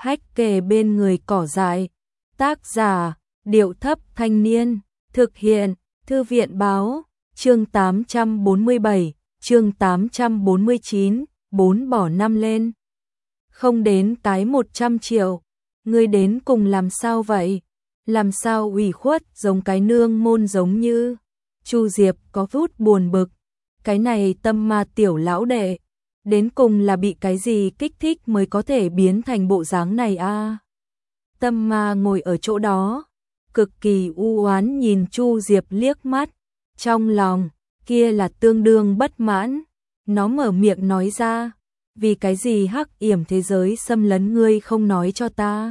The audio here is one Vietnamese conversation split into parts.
hách kề bên người cỏ dại. Tác giả, Điệu Thấp Thanh Niên. Thực hiện, Thư viện Báo. Chương 847, chương 849, 4 bỏ 5 lên. Không đến cái 100 triệu. Ngươi đến cùng làm sao vậy? Làm sao ủy khuất giống cái nương môn giống như. Chu Diệp có chút buồn bực. Cái này Tâm Ma tiểu lão đệ. Đến cùng là bị cái gì kích thích mới có thể biến thành bộ dáng này a? Tâm Ma ngồi ở chỗ đó, cực kỳ u oán nhìn Chu Diệp liếc mắt, trong lòng kia là tương đương bất mãn. Nó mở miệng nói ra, vì cái gì hắc yểm thế giới xâm lấn ngươi không nói cho ta?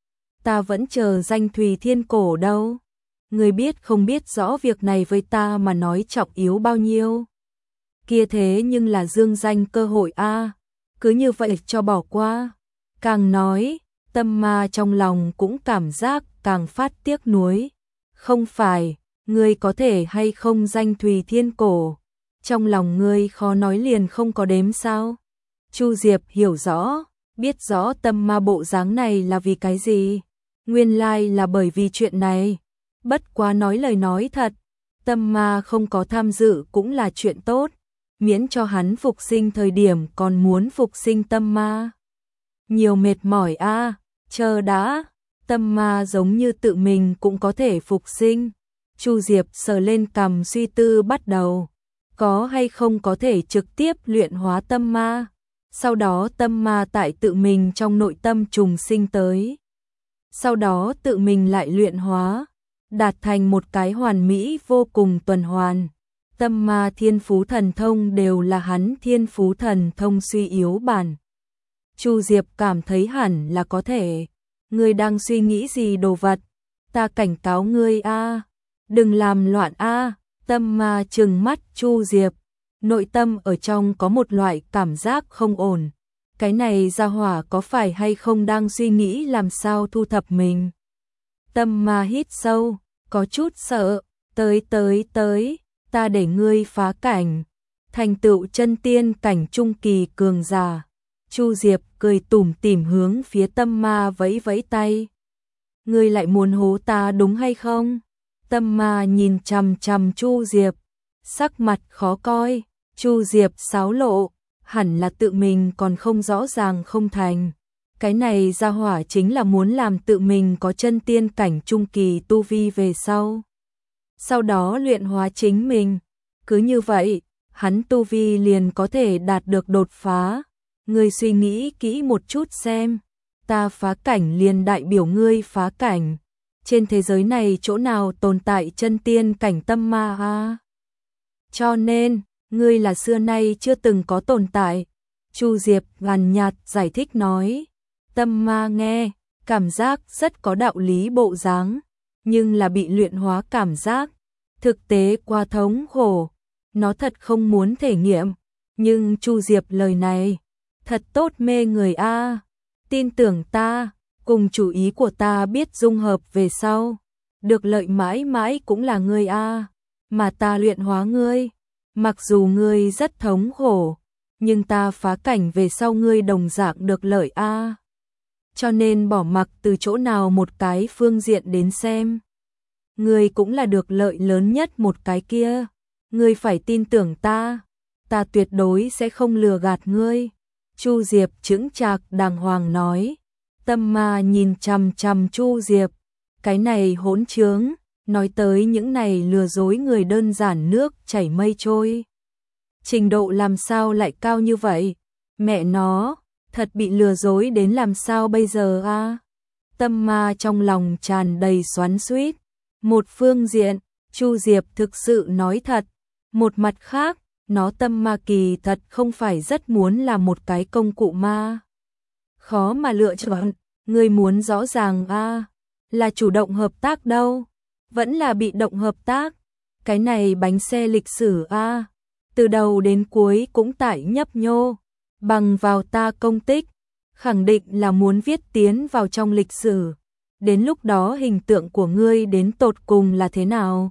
Ta vẫn chờ danh Thùy Thiên Cổ đâu. Ngươi biết không biết rõ việc này với ta mà nói trọng yếu bao nhiêu? Kia thế nhưng là dương danh cơ hội a, cứ như vậy cho bỏ qua. Càng nói, Tâm Ma trong lòng cũng cảm giác càng phát tiếc nuối. Không phải, ngươi có thể hay không danh Thùy Thiên Cổ, trong lòng ngươi khó nói liền không có đếm sao? Chu Diệp hiểu rõ, biết rõ Tâm Ma bộ dáng này là vì cái gì. Nguyên lai là bởi vì chuyện này. Bất quá nói lời nói thật, Tâm Ma không có tham dự cũng là chuyện tốt, miễn cho hắn phục sinh thời điểm còn muốn phục sinh Tâm Ma. Nhiều mệt mỏi a, chờ đã, Tâm Ma giống như tự mình cũng có thể phục sinh. Chu Diệp sờ lên cằm suy tư bắt đầu, có hay không có thể trực tiếp luyện hóa Tâm Ma, sau đó Tâm Ma tại tự mình trong nội tâm trùng sinh tới, sau đó tự mình lại luyện hóa, đạt thành một cái hoàn mỹ vô cùng tuần hoàn. Tâm Ma thiên phú thần thông đều là hắn thiên phú thần thông suy yếu bản. Chu Diệp cảm thấy hẳn là có thể. Ngươi đang suy nghĩ gì đồ vật? Ta cảnh cáo ngươi a, đừng làm loạn a. Tâm Ma trừng mắt Chu Diệp, nội tâm ở trong có một loại cảm giác không ổn. Cái này gia hỏa có phải hay không đang suy nghĩ làm sao thu thập mình? Tâm Ma hít sâu, có chút sợ. Tới, ta để ngươi phá cảnh, thành tựu chân tiên cảnh trung kỳ cường giả. Chu Diệp cười tủm tỉm hướng phía Tâm Ma vẫy vẫy tay. Ngươi lại muốn hố ta đúng hay không? Tâm Ma nhìn chằm chằm Chu Diệp, sắc mặt khó coi. Chu Diệp xáo lộ, hẳn là tự mình còn không rõ ràng không thành. Cái này gia hỏa chính là muốn làm tự mình có chân tiên cảnh trung kỳ tu vi về sau đó luyện hóa chính mình. Cứ như vậy, hắn tu vi liền có thể đạt được đột phá. Ngươi suy nghĩ kỹ một chút xem, ta phá cảnh liền đại biểu ngươi phá cảnh. Trên thế giới này chỗ nào tồn tại chân tiên cảnh Tâm Ma a? Cho nên, ngươi là xưa nay chưa từng có tồn tại. Chu Diệp nhàn nhạt giải thích nói. Tâm Ma nghe, cảm giác rất có đạo lý bộ dáng, nhưng là bị luyện hóa cảm giác thực tế quá thống khổ, nó thật không muốn thể nghiệm. Nhưng Chu Diệp lời này thật tốt mê người a, tin tưởng ta, cùng chủ ý của ta biết dung hợp về sau, được lợi mãi mãi cũng là ngươi a, mà ta luyện hóa ngươi, mặc dù ngươi rất thống khổ, nhưng ta phá cảnh về sau ngươi đồng dạng được lợi a. Cho nên bỏ mặc từ chỗ nào một cái phương diện đến xem, ngươi cũng là được lợi lớn nhất một cái kia. Ngươi phải tin tưởng ta tuyệt đối sẽ không lừa gạt ngươi. Chu Diệp chững chạc đàng hoàng nói. Tâm Ma nhìn chằm chằm Chu Diệp, cái này hỗn trướng, nói tới những này lừa dối người đơn giản nước chảy mây trôi. Trình độ làm sao lại cao như vậy? Mẹ nó, thật bị lừa dối đến làm sao bây giờ a? Tâm Ma trong lòng tràn đầy xoắn xuýt. Một phương diện, Chu Diệp thực sự nói thật, một mặt khác, nó Tâm Ma kỳ thật không phải rất muốn là một cái công cụ ma. Khó mà lựa chọn, ngươi muốn rõ ràng a, là chủ động hợp tác đâu, vẫn là bị động hợp tác. Cái này bánh xe lịch sử a, từ đầu đến cuối cũng tại nhấp nhô, bằng vào ta công tích, khẳng định là muốn viết tiến vào trong lịch sử. Đến lúc đó hình tượng của ngươi đến tột cùng là thế nào?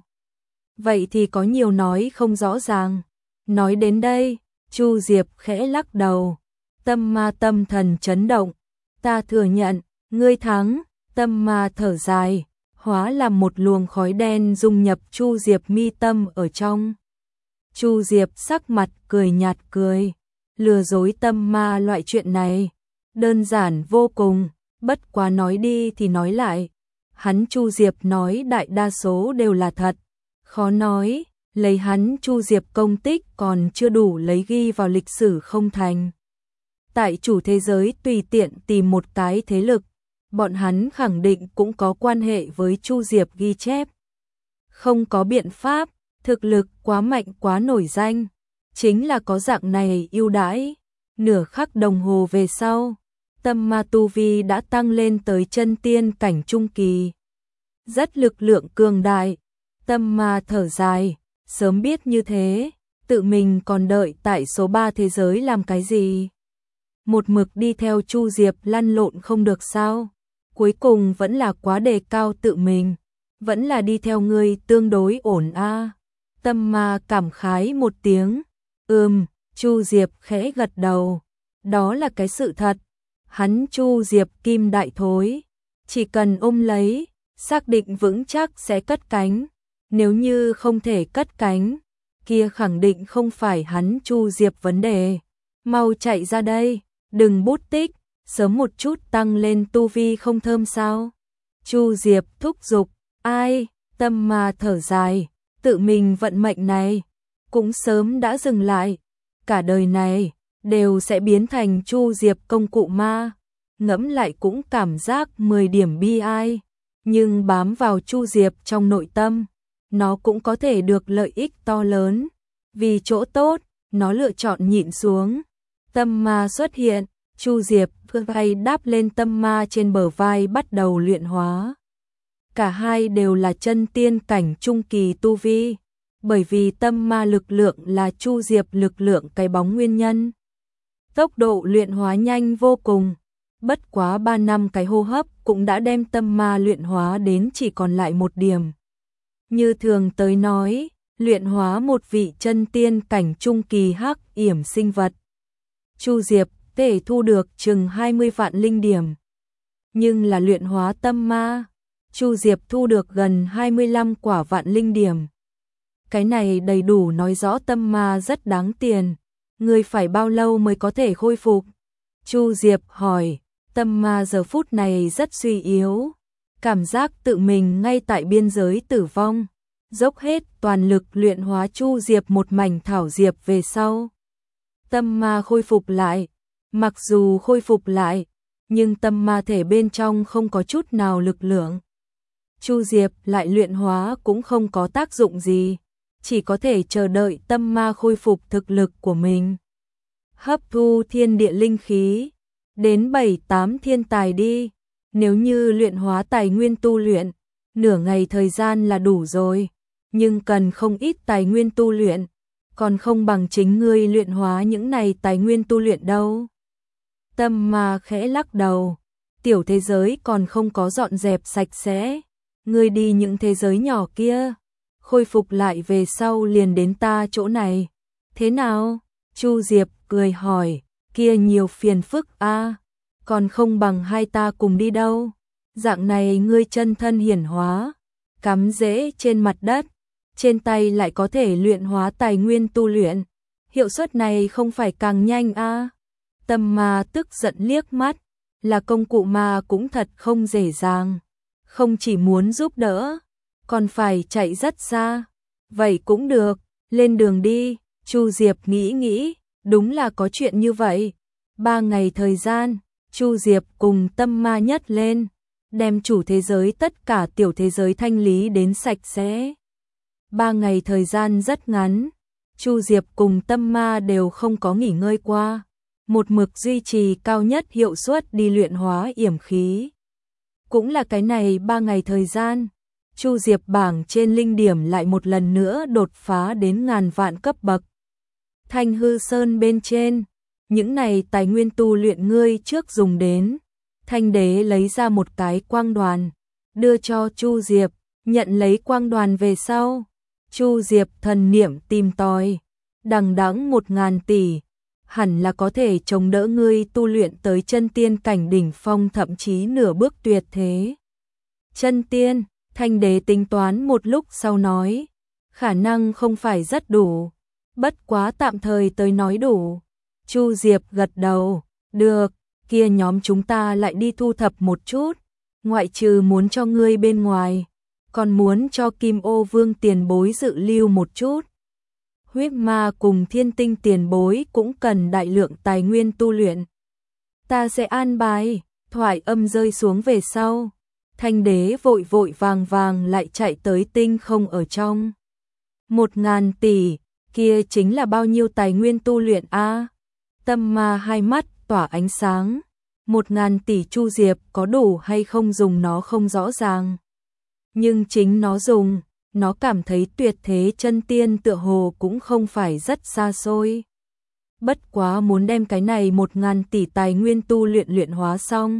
Vậy thì có nhiều nói không rõ ràng. Nói đến đây, Chu Diệp khẽ lắc đầu. Tâm Ma tâm thần chấn động. Ta thừa nhận, Ngươi thắng, tâm ma thở dài, hóa làm một luồng khói đen dung nhập Chu Diệp mi tâm ở trong. Chu Diệp sắc mặt cười nhạt cười, lừa dối tâm ma loại chuyện này, đơn giản vô cùng, bất quá nói đi thì nói lại. Hắn Chu Diệp nói đại đa số đều là thật, khó nói, lấy hắn Chu Diệp công tích còn chưa đủ lấy ghi vào lịch sử không thành. Tại chủ thế giới tùy tiện tìm một cái thế lực, bọn hắn khẳng định cũng có quan hệ với Chu Diệp ghi chép. Không có biện pháp, thực lực quá mạnh quá nổi danh, chính là có dạng này ưu đãi. Nửa khắc đồng hồ về sau, tâm ma tu vi đã tăng lên tới chân tiên cảnh trung kỳ. Rất lực lượng cường đại, tâm ma thở dài, sớm biết như thế, tự mình còn đợi tại số 3 thế giới làm cái gì? Một mực đi theo Chu Diệp lăn lộn không được sao? Cuối cùng vẫn là quá đề cao tự mình, vẫn là đi theo ngươi tương đối ổn a. Tâm ma cảm khái một tiếng, Chu Diệp khẽ gật đầu, đó là cái sự thật. Hắn Chu Diệp kim đại thối, chỉ cần ôm lấy, xác định vững chắc sẽ cất cánh. Nếu như không thể cất cánh, kia khẳng định không phải hắn Chu Diệp vấn đề. Mau chạy ra đây, đừng bút tích, sớm một chút tăng lên tu vi không thơm sao? Chu Diệp thúc giục, ai? Tâm ma thở dài, tự mình vận mệnh này cũng sớm đã dừng lại, cả đời này đều sẽ biến thành Chu Diệp công cụ ma. Ngẫm lại cũng cảm giác 10 điểm bi ai, nhưng bám vào Chu Diệp trong nội tâm, nó cũng có thể được lợi ích to lớn. Vì chỗ tốt, nó lựa chọn nhịn xuống. Tâm ma xuất hiện, Chu Diệp vươn vai đáp lên tâm ma trên bờ vai bắt đầu luyện hóa. Cả hai đều là chân tiên cảnh trung kỳ tu vi, bởi vì tâm ma lực lượng là Chu Diệp lực lượng cái bóng nguyên nhân. Tốc độ luyện hóa nhanh vô cùng, bất quá 3 năm cái hô hấp cũng đã đem tâm ma luyện hóa đến chỉ còn lại 1 điểm. Như thường tới nói, luyện hóa một vị chân tiên cảnh trung kỳ hắc yểm sinh vật. Chu Diệp thể thu được chừng 20 vạn linh điểm. Nhưng là luyện hóa tâm ma, Chu Diệp thu được gần 25 quả vạn linh điểm. Cái này đầy đủ nói rõ tâm ma rất đáng tiền. Người phải bao lâu mới có thể khôi phục? Chu Diệp hỏi, tâm ma giờ phút này rất suy yếu. Cảm giác tự mình ngay tại biên giới tử vong. Dốc hết toàn lực luyện hóa Chu Diệp một mảnh thảo diệp về sau. Tâm ma khôi phục lại. Mặc dù khôi phục lại, nhưng tâm ma thể bên trong không có chút nào lực lượng. Chu Diệp lại luyện hóa cũng không có tác dụng gì, chỉ có thể chờ đợi tâm ma khôi phục thực lực của mình. Hấp thu thiên địa linh khí, đến 7-8 thiên tài đi, nếu như luyện hóa tài nguyên tu luyện, nửa ngày thời gian là đủ rồi, nhưng cần không ít tài nguyên tu luyện, còn không bằng chính ngươi luyện hóa những này tài nguyên tu luyện đâu. Tâm ma khẽ lắc đầu, tiểu thế giới còn không có dọn dẹp sạch sẽ, ngươi đi những thế giới nhỏ kia, khôi phục lại về sau liền đến ta chỗ này. Thế nào? Chu Diệp cười hỏi, kia nhiều phiền phức a, còn không bằng hai ta cùng đi đâu. Dạng này ngươi chân thân hiển hóa, cắm rễ trên mặt đất, trên tay lại có thể luyện hóa tài nguyên tu luyện, hiệu suất này không phải càng nhanh a? Tâm ma tức giận liếc mắt, là công cụ ma cũng thật không dễ dàng, không chỉ muốn giúp đỡ, còn phải chạy rất xa. Vậy cũng được, lên đường đi. Chu Diệp nghĩ, đúng là có chuyện như vậy. 3 ngày thời gian, Chu Diệp cùng tâm ma nhất lên, đem chủ thế giới tất cả tiểu thế giới thanh lý đến sạch sẽ. 3 ngày thời gian rất ngắn, Chu Diệp cùng tâm ma đều không có nghỉ ngơi qua, một mực duy trì cao nhất hiệu suất đi luyện hóa yểm khí. Cũng là cái này 3 ngày thời gian, Chu Diệp bảng trên linh điểm lại một lần nữa đột phá đến ngàn vạn cấp bậc. Thanh hư sơn bên trên, những này tài nguyên tu luyện ngươi trước dùng đến. Thanh đế lấy ra một cái quang đoàn, đưa cho Chu Diệp, nhận lấy quang đoàn về sau. Chu Diệp thần niệm tìm tòi, đằng đẵng 1000 tỷ. hẳn là có thể chống đỡ ngươi tu luyện tới chân tiên cảnh đỉnh phong, thậm chí nửa bước tuyệt thế. Chân tiên, Thanh Đế tính toán một lúc sau nói, khả năng không phải rất đủ, bất quá tạm thời tới nói đủ. Chu Diệp gật đầu, được, kia nhóm chúng ta lại đi thu thập một chút, ngoại trừ muốn cho ngươi bên ngoài, còn muốn cho Kim Ô Vương tiền bối dự lưu một chút. Huyết Ma cùng Thiên Tinh tiền bối cũng cần đại lượng tài nguyên tu luyện. Ta sẽ an bài. Thoại âm rơi xuống về sau, Thanh Đế vội vội vàng vàng lại chạy tới tinh không ở trong. 1.000 tỷ, kia chính là bao nhiêu tài nguyên tu luyện a? Tâm Ma hai mắt tỏa ánh sáng. 1.000 tỷ Chu Diệp có đủ hay không dùng nó không rõ ràng. Nhưng chính nó dùng, nó cảm thấy tuyệt thế chân tiên tựa hồ cũng không phải rất xa xôi. Bất quá muốn đem cái này 1.000 tỷ tài nguyên tu luyện hóa xong.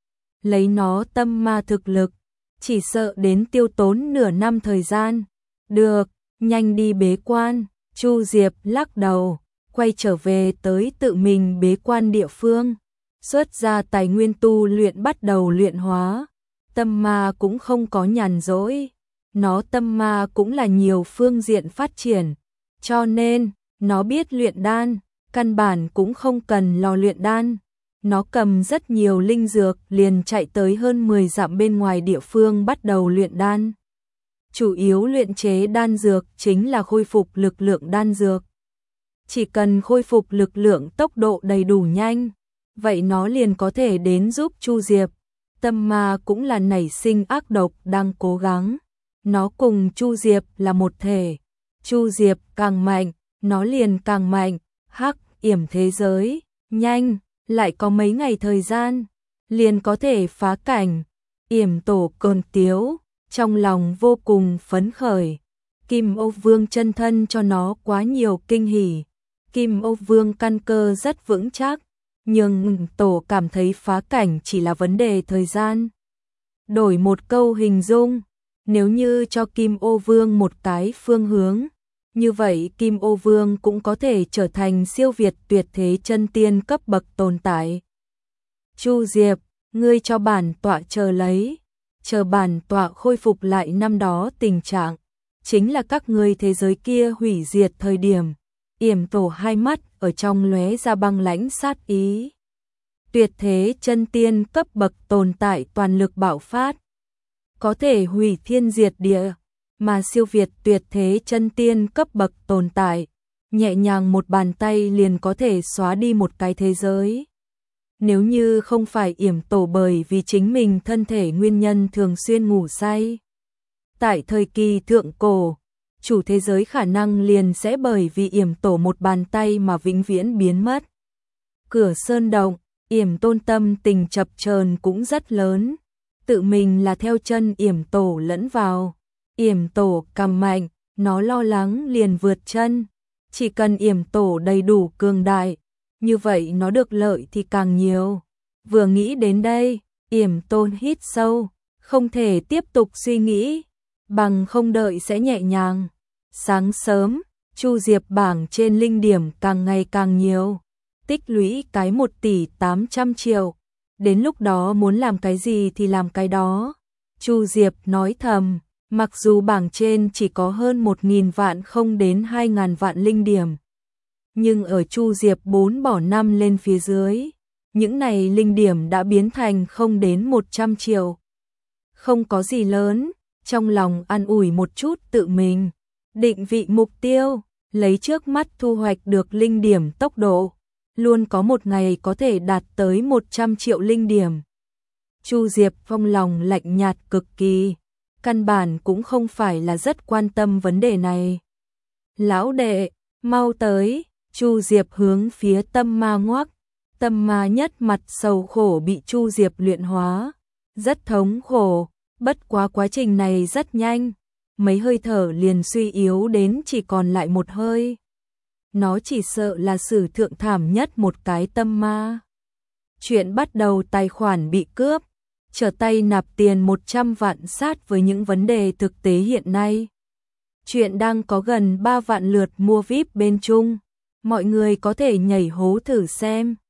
Lấy nó Tâm Ma thực lực, chỉ sợ đến tiêu tốn nửa năm thời gian. Được, nhanh đi bế quan. Chu Diệp lắc đầu, quay trở về tới tự mình bế quan địa phương. Xuất ra tài nguyên tu luyện bắt đầu luyện hóa. Tâm Ma cũng không có nhàn rỗi. Nó Tâm Ma cũng là nhiều phương diện phát triển. Cho nên, nó biết luyện đan, căn bản cũng không cần lò luyện đan. Nó cầm rất nhiều linh dược liền chạy tới hơn 10 dặm bên ngoài địa phương bắt đầu luyện đan. Chủ yếu luyện chế đan dược chính là khôi phục lực lượng đan dược. Chỉ cần khôi phục lực lượng tốc độ đầy đủ nhanh, vậy nó liền có thể đến giúp Chu Diệp. Tâm Ma cũng là nảy sinh ác độc đang cố gắng. Nó cùng Chu Diệp là một thể. Chu Diệp càng mạnh, nó liền càng mạnh. Hắc yểm thế giới, nhanh, lại có mấy ngày thời gian, liền có thể phá cảnh. Yểm tổ cơn tiếu, trong lòng vô cùng phấn khởi. Kim Ô Vương chân thân cho nó quá nhiều kinh hỉ. Kim Ô Vương căn cơ rất vững chắc, nhưng tổ cảm thấy phá cảnh chỉ là vấn đề thời gian. Đổi một câu hình dung, nếu như cho Kim Ô Vương một cái phương hướng, như vậy Kim Ô Vương cũng có thể trở thành siêu việt tuyệt thế chân tiên cấp bậc tồn tại. Chu Diệp, ngươi cho bản tọa chờ lấy, chờ bản tọa khôi phục lại năm đó tình trạng, chính là các ngươi thế giới kia hủy diệt thời điểm. Yểm tổ hai mắt ở trong lóe ra băng lãnh sát ý. Tuyệt thế chân tiên cấp bậc tồn tại toàn lực bạo phát, có thể hủy thiên diệt địa, mà siêu việt tuyệt thế chân tiên cấp bậc tồn tại, nhẹ nhàng một bàn tay liền có thể xóa đi một cái thế giới. Nếu như không phải Yểm tổ bởi vì chính mình thân thể nguyên nhân thường xuyên ngủ say. Tại thời kỳ thượng cổ, chủ thế giới khả năng liền sẽ bởi vì Yểm tổ một bàn tay mà vĩnh viễn biến mất. Cửa sơn động, Yểm Tôn tâm tình chập chờn cũng rất lớn, tự mình là theo chân Yểm tổ lẫn vào. Yểm tổ cầm mạnh, nó lo lắng liền vượt chân. Chỉ cần Yểm tổ đầy đủ cường đại, như vậy nó được lợi thì càng nhiều. Vừa nghĩ đến đây, Yểm Tôn hít sâu, không thể tiếp tục suy nghĩ, bằng không đợi sẽ nhẹ nhàng. Sáng sớm, Chu Diệp bảng trên linh điểm càng ngày càng nhiều, tích lũy cái 1 tỷ 800 triệu. Đến lúc đó muốn làm cái gì thì làm cái đó. Chu Diệp nói thầm, mặc dù bảng trên chỉ có hơn 1.000 vạn không đến 2.000 vạn linh điểm, nhưng ở Chu Diệp 4 bỏ 5 lên phía dưới, những này linh điểm đã biến thành không đến 100 triệu. Không có gì lớn, trong lòng an ủi một chút tự mình, định vị mục tiêu, lấy trước mắt thu hoạch được linh điểm tốc độ, luôn có một ngày có thể đạt tới 100 triệu linh điểm. Chu Diệp trong lòng lạnh nhạt cực kỳ, căn bản cũng không phải là rất quan tâm vấn đề này. Lão đệ, mau tới. Chu Diệp hướng phía Tâm Ma ngoắc. Tâm Ma nhất mặt sầu khổ bị Chu Diệp luyện hóa, rất thống khổ, bất quá quá trình này rất nhanh, mấy hơi thở liền suy yếu đến chỉ còn lại một hơi. Nó chỉ sợ là sử thượng thảm nhất một cái Tâm Ma. Chuyện bắt đầu tài khoản bị cướp, trở tay nạp tiền 100 vạn sát với những vấn đề thực tế hiện nay. Chuyện đang có gần 3 vạn lượt mua VIP bên Trung. Mọi người có thể nhảy hố thử xem.